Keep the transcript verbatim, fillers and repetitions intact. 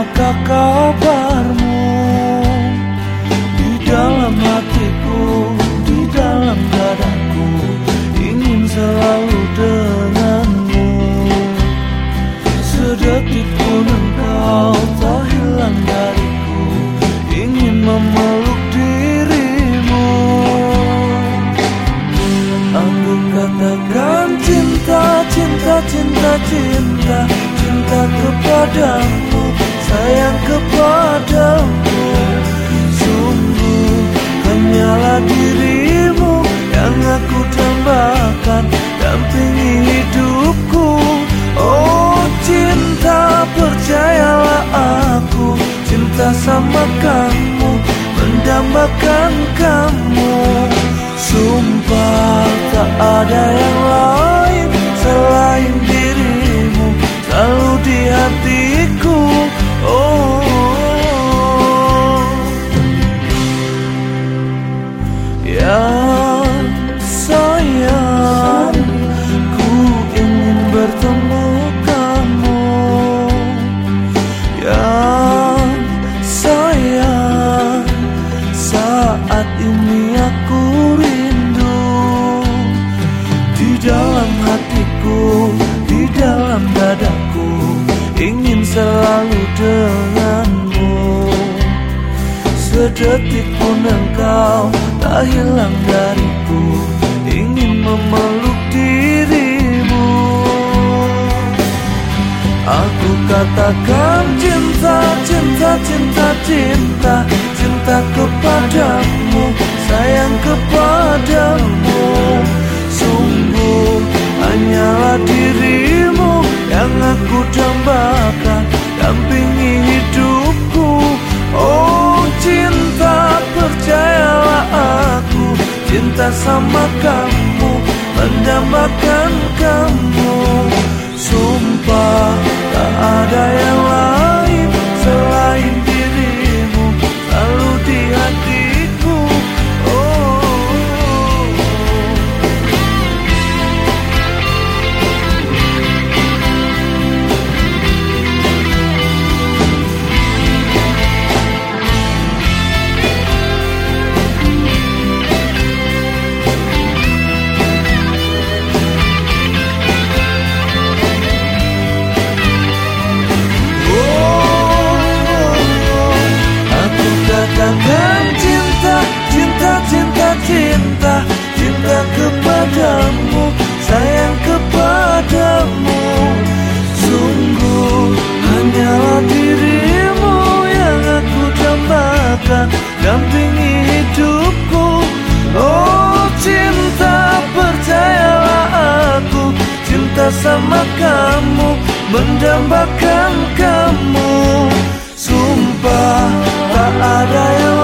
manakah kabarmu? Di dalam hatiku, di dalam dadaku, ingin selalu denganmu. Sedetik pun engkau tak hilang dariku, ingin memeluk dirimu. Aku katakan cinta, cinta, cinta, cinta, cinta kepadamu, sayang kepadamu. Sungguh hanyalah dirimu yang aku dambakan, dampingi hidupku. Oh cinta, percayalah aku cinta sama kamu, mendambakan kamu. Sumpah tak ada yang lain selain dirimu, selalu di hatiku. Oh ya sayang, ku ingin bertemu kamu. Ya sayang, saat ini aku rindu. Di dalam hatiku, di dalam dadaku, ingin selalu denganmu. Sedetik pun engkau tak hilang dariku, ingin memeluk dirimu. Aku katakan cinta, cinta, cinta, cinta, cinta kepadamu, sayang kepadamu. Sungguh hanyalah dirimu yang aku dambakan, dampingi hidupku. Oh cinta, percayalah aku cinta sama kamu, mendambakan kamu. Sumpah tak ada yang lain selain dirimu, selalu di hatiku. Katakan cinta, cinta, cinta, cinta, cinta kepadamu, sayang kepadamu. Sungguh hanyalah dirimu yang aku dambakan, dampingi hidupku. Oh cinta, percayalah aku cinta sama kamu, mendambakan kamu. Sumpah tak ada yang